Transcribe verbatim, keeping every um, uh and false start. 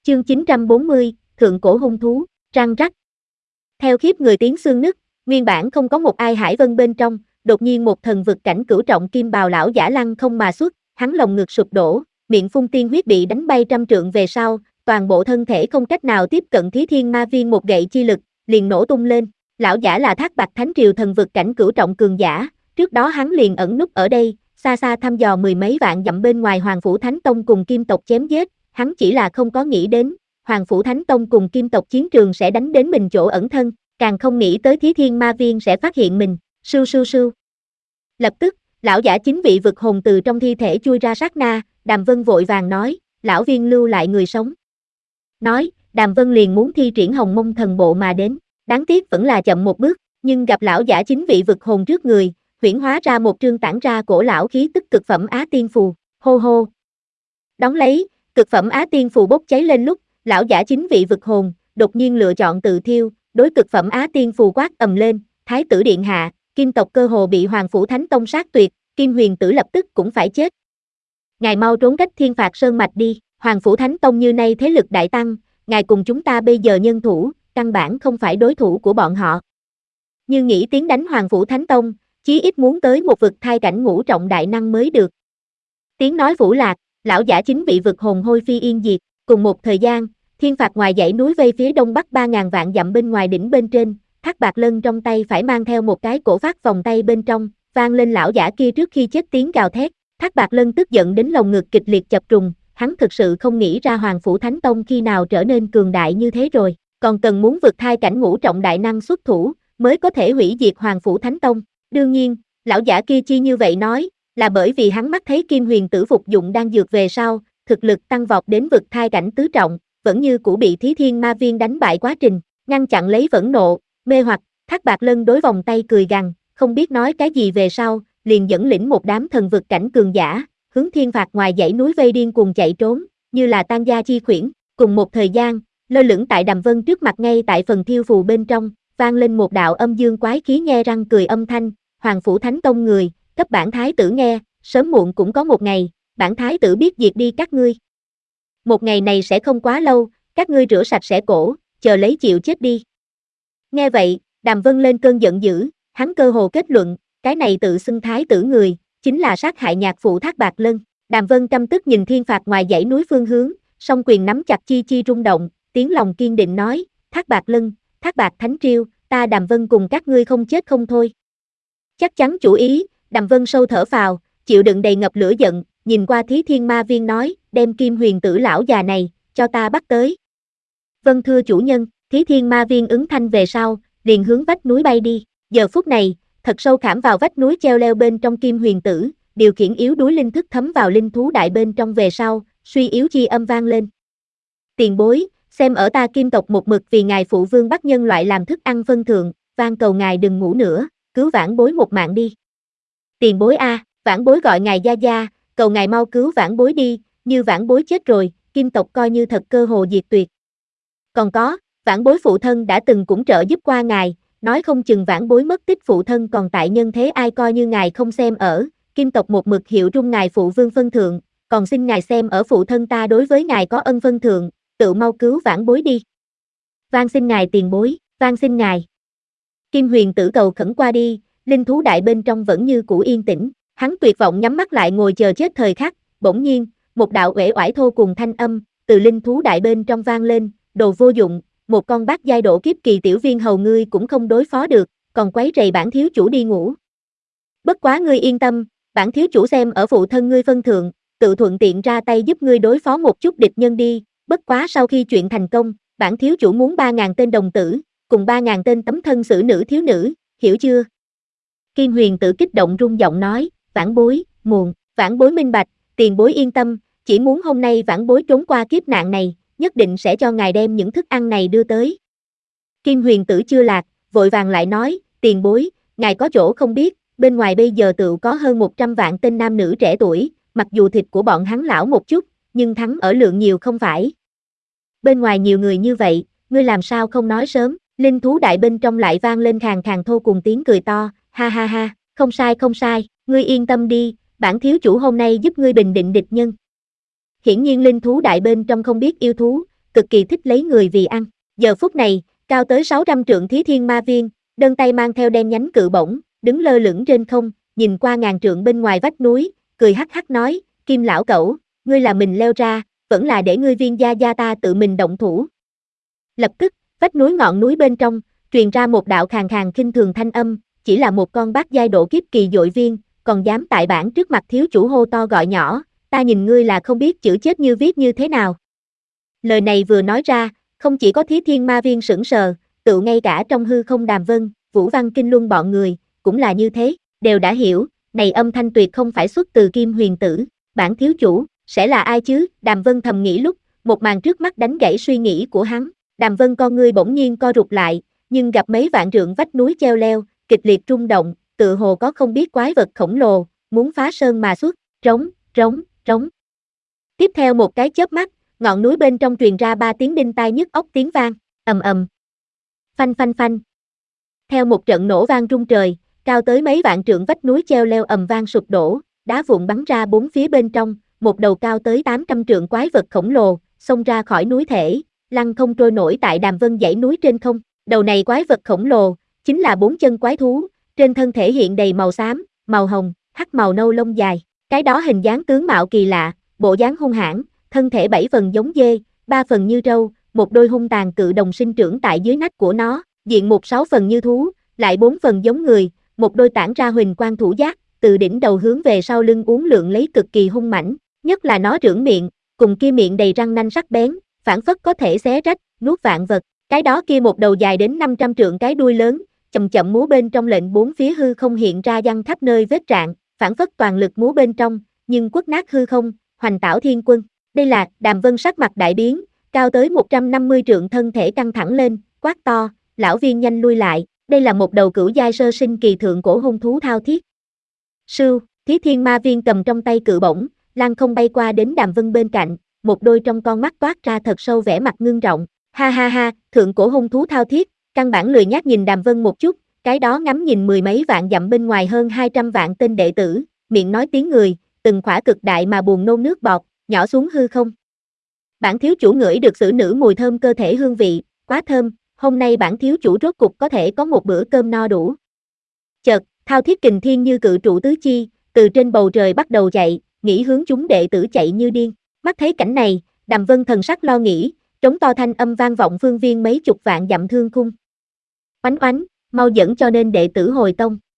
Chương chín trăm bốn mươi, Thượng cổ hung thú, răng rắc. Theo khiếp người tiếng xương nứt, nguyên bản không có một ai hải vân bên trong, đột nhiên một thần vực cảnh cửu trọng kim bào lão giả lăng không mà xuất, hắn lồng ngực sụp đổ, miệng phun tiên huyết bị đánh bay trăm trượng về sau, toàn bộ thân thể không cách nào tiếp cận Thí Thiên Ma Viên một gậy chi lực, liền nổ tung lên. Lão giả là Thác Bạt Thánh Triều thần vực cảnh cửu trọng cường giả, trước đó hắn liền ẩn núp ở đây, xa xa thăm dò mười mấy vạn dặm bên ngoài Hoàng Phủ Thánh Tông cùng Kim tộc chém giết, hắn chỉ là không có nghĩ đến, Hoàng Phủ Thánh Tông cùng Kim tộc chiến trường sẽ đánh đến mình chỗ ẩn thân, càng không nghĩ tới Thí Thiên Ma Viên sẽ phát hiện mình, sưu sưu sưu. Lập tức, lão giả chính vị vực hồn từ trong thi thể chui ra sát na, Đàm Vân vội vàng nói, lão viên lưu lại người sống. Nói, Đàm Vân liền muốn thi triển Hồng Mông thần bộ mà đến, đáng tiếc vẫn là chậm một bước, nhưng gặp lão giả chính vị vực hồn trước người, huyễn hóa ra một trương tản ra cổ lão khí tức cực phẩm Á Tiên Phù, hô hô. Đón lấy, cực phẩm Á Tiên Phù bốc cháy lên lúc, lão giả chính vị vực hồn, đột nhiên lựa chọn tự thiêu, đối cực phẩm Á Tiên Phù quát ầm lên, Thái tử điện hạ, Kim tộc cơ hồ bị Hoàng Phủ Thánh Tông sát tuyệt, Kim Huyền tử lập tức cũng phải chết. Ngài mau trốn cách Thiên Phạt Sơn mạch đi, Hoàng Phủ Thánh Tông như nay thế lực đại tăng, ngài cùng chúng ta bây giờ nhân thủ, căn bản không phải đối thủ của bọn họ. Như nghĩ tiến đánh Hoàng Phủ Thánh Tông, chí ít muốn tới một vực thai cảnh ngũ trọng đại năng mới được. Tiếng nói vũ lạc, lão giả chính vị vực hồn hôi phi yên diệt, cùng một thời gian, Thiên Phạt ngoài dãy núi vây phía đông bắc ba ngàn vạn dặm bên ngoài đỉnh bên trên, Thác Bạt Lân trong tay phải mang theo một cái cổ phát vòng tay bên trong, vang lên lão giả kia trước khi chết tiếng gào thét. Thác Bạt Lân tức giận đến lồng ngực kịch liệt chập trùng, hắn thực sự không nghĩ ra Hoàng Phủ Thánh Tông khi nào trở nên cường đại như thế rồi, còn cần muốn vượt thai cảnh ngũ trọng đại năng xuất thủ, mới có thể hủy diệt Hoàng Phủ Thánh Tông. Đương nhiên, lão giả kia chi như vậy nói, là bởi vì hắn mắt thấy Kim Huyền tử phục dụng đan dược về sau, thực lực tăng vọt đến vực thai cảnh tứ trọng, vẫn như cũ bị Thí Thiên Ma Viên đánh bại quá trình, ngăn chặn lấy vẫn nộ, mê hoặc. Thác Bạt Lân đối vòng tay cười gằn, không biết nói cái gì về sau, liền dẫn lĩnh một đám thần vực cảnh cường giả, hướng Thiên Phạt ngoài dãy núi vây điên cuồng chạy trốn, như là tan gia chi khuyển. Cùng một thời gian, lơ lửng tại Đàm Vân trước mặt ngay tại phần thiêu phù bên trong, vang lên một đạo âm dương quái khí nhe răng cười âm thanh, Hoàng Phủ Thánh Tông người, cấp bản thái tử nghe, sớm muộn cũng có một ngày, bản thái tử biết diệt đi các ngươi. Một ngày này sẽ không quá lâu, các ngươi rửa sạch sẽ cổ, chờ lấy chịu chết đi. Nghe vậy, Đàm Vân lên cơn giận dữ, hắn cơ hồ kết luận, cái này tự xưng thái tử người, chính là sát hại nhạc phụ Thác Bạt Lân. Đàm Vân căm tức nhìn Thiên Phạt ngoài dãy núi phương hướng, song quyền nắm chặt chi chi rung động, tiếng lòng kiên định nói, Thác Bạt Lân, Thác Bạt Thánh Triều, ta Đàm Vân cùng các ngươi không chết không thôi. Chắc chắn chủ ý, Đàm Vân sâu thở phào, chịu đựng đầy ngập lửa giận, nhìn qua Thí Thiên Ma Viên nói, đem Kim Huyền tử lão già này, cho ta bắt tới. Vâng thưa chủ nhân, Thí Thiên Ma Viên ứng thanh về sau, liền hướng vách núi bay đi. Giờ phút này, thật sâu khảm vào vách núi treo leo bên trong Kim Huyền tử, điều khiển yếu đuối linh thức thấm vào linh thú đại bên trong về sau, suy yếu chi âm vang lên. Tiền bối, xem ở ta Kim tộc một mực vì ngài phụ vương bắt nhân loại làm thức ăn phân thượng, van cầu ngài đừng ngủ nữa, cứu vãn bối một mạng đi. Tiền bối a, vãn bối gọi ngài gia gia, cầu ngài mau cứu vãn bối đi, như vãn bối chết rồi, Kim tộc coi như thật cơ hồ diệt tuyệt. Còn có, vãn bối phụ thân đã từng cũng trợ giúp qua ngài, nói không chừng vãn bối mất tích phụ thân còn tại nhân thế ai coi như ngài không xem ở, Kim tộc một mực hiệu trung ngài phụ vương phân thượng, còn xin ngài xem ở phụ thân ta đối với ngài có ân phân thượng, tự mau cứu vãn bối đi. Van xin ngài tiền bối, van xin ngài. Kim Huyền tử cầu khẩn qua đi, linh thú đại bên trong vẫn như cũ yên tĩnh, hắn tuyệt vọng nhắm mắt lại ngồi chờ chết thời khắc, bỗng nhiên, một đạo uể oải thô cùng thanh âm, từ linh thú đại bên trong vang lên, đồ vô dụng, một con bát giai độ kiếp kỳ tiểu viên hầu ngươi cũng không đối phó được, còn quấy rầy bản thiếu chủ đi ngủ. Bất quá ngươi yên tâm, bản thiếu chủ xem ở phụ thân ngươi phân thượng, tự thuận tiện ra tay giúp ngươi đối phó một chút địch nhân đi, bất quá sau khi chuyện thành công, bản thiếu chủ muốn ba ngàn tên đồng tử, cùng ba ngàn tên tấm thân xử nữ thiếu nữ, hiểu chưa? Kim Huyền tử kích động rung giọng nói, vãn bối, muộn, vãn bối minh bạch, tiền bối yên tâm, chỉ muốn hôm nay vãn bối trốn qua kiếp nạn này, nhất định sẽ cho ngài đem những thức ăn này đưa tới. Kim Huyền tử chưa lạc, vội vàng lại nói, tiền bối, ngài có chỗ không biết, bên ngoài bây giờ tự có hơn một trăm vạn tên nam nữ trẻ tuổi, mặc dù thịt của bọn hắn lão một chút, nhưng thắng ở lượng nhiều không phải. Bên ngoài nhiều người như vậy, ngươi làm sao không nói sớm, linh thú đại bên trong lại vang lên khàn khàn thô cùng tiếng cười to, ha ha ha, không sai không sai, ngươi yên tâm đi, bản thiếu chủ hôm nay giúp ngươi bình định địch nhân. Hiển nhiên linh thú đại bên trong không biết yêu thú, cực kỳ thích lấy người vì ăn. Giờ phút này, cao tới sáu trăm trượng Thí Thiên Ma Viên, đơn tay mang theo đen nhánh cự bổng, đứng lơ lửng trên không, nhìn qua ngàn trượng bên ngoài vách núi, cười hắc hắc nói, Kim lão cẩu, ngươi là mình leo ra, vẫn là để ngươi Viên gia gia ta tự mình động thủ. Lập tức, vách núi ngọn núi bên trong, truyền ra một đạo khàn khàn khinh thường thanh âm, chỉ là một con bát giai độ kiếp kỳ dội viên, còn dám tại bản trước mặt thiếu chủ hô to gọi nhỏ, ta nhìn ngươi là không biết chữ chết như viết như thế nào. Lời này vừa nói ra, không chỉ có Thí Thiên Ma Viên sững sờ, tự ngay cả trong hư không Đàm Vân, Vũ Văn Kinh Luân bọn người, cũng là như thế, đều đã hiểu, này âm thanh tuyệt không phải xuất từ Kim Huyền Tử, bản thiếu chủ, sẽ là ai chứ, Đàm Vân thầm nghĩ lúc, một màn trước mắt đánh gãy suy nghĩ của hắn, Đàm Vân con ngươi bỗng nhiên co rụt lại, nhưng gặp mấy vạn trượng vách núi treo leo, kịch liệt rung động, tự hồ có không biết quái vật khổng lồ, muốn phá sơn mà xuất, rống, rống, rống. Tiếp theo một cái chớp mắt, ngọn núi bên trong truyền ra ba tiếng đinh tai nhức óc tiếng vang, ầm ầm, phanh phanh phanh. Theo một trận nổ vang rung trời, cao tới mấy vạn trượng vách núi treo leo ầm vang sụp đổ, đá vụn bắn ra bốn phía bên trong, một đầu cao tới tám trăm trượng quái vật khổng lồ, xông ra khỏi núi thể, lăng không trôi nổi tại Đàm Vân dãy núi trên không. Đầu này quái vật khổng lồ, chính là bốn chân quái thú, trên thân thể hiện đầy màu xám, màu hồng, hắc màu nâu lông dài, cái đó hình dáng tướng mạo kỳ lạ, bộ dáng hung hãn, thân thể bảy phần giống dê, ba phần như trâu, một đôi hung tàn cự đồng sinh trưởng tại dưới nách của nó, diện mục sáu phần như thú, lại bốn phần giống người, một đôi tản ra huỳnh quang thủ giác, từ đỉnh đầu hướng về sau lưng uốn lượn lấy cực kỳ hung mãnh, nhất là nó trưởng miệng, cùng kia miệng đầy răng nanh sắc bén, phảng phất có thể xé rách, nuốt vạn vật. Cái đó kia một đầu dài đến năm trăm trượng cái đuôi lớn, chậm chậm múa bên trong lệnh bốn phía hư không hiện ra văng khắp nơi vết rạn, phảng phất toàn lực múa bên trong, nhưng quất nát hư không, hoành tảo thiên quân. Đây là, Đàm Vân sắc mặt đại biến, cao tới một trăm năm mươi trượng thân thể căng thẳng lên, quát to, lão Viên nhanh lui lại, đây là một đầu cửu giai sơ sinh kỳ thượng cổ hung thú thao thiết. Sưu, Thí Thiên Ma Viên cầm trong tay cự bổng, lăng không bay qua đến Đàm Vân bên cạnh, một đôi trong con mắt toát ra thật sâu vẻ mặt ngưng trọng. Ha ha ha, thượng cổ hung thú thao thiết, căn bản lười nhác nhìn Đàm Vân một chút, cái đó ngắm nhìn mười mấy vạn dặm bên ngoài hơn hai trăm vạn tên đệ tử, miệng nói tiếng người, từng khỏa cực đại mà buồn nôn nước bọt, nhỏ xuống hư không. Bản thiếu chủ ngửi được xử nữ mùi thơm cơ thể hương vị, quá thơm, hôm nay bản thiếu chủ rốt cục có thể có một bữa cơm no đủ. Chợt, thao thiết kình thiên như cự trụ tứ chi, từ trên bầu trời bắt đầu chạy, nghĩ hướng chúng đệ tử chạy như điên. Mắt thấy cảnh này, Đàm Vân thần sắc lo nghĩ, trống to thanh âm vang vọng phương viên mấy chục vạn dặm thương khung. Oánh oánh, mau dẫn cho nên đệ tử hồi tông.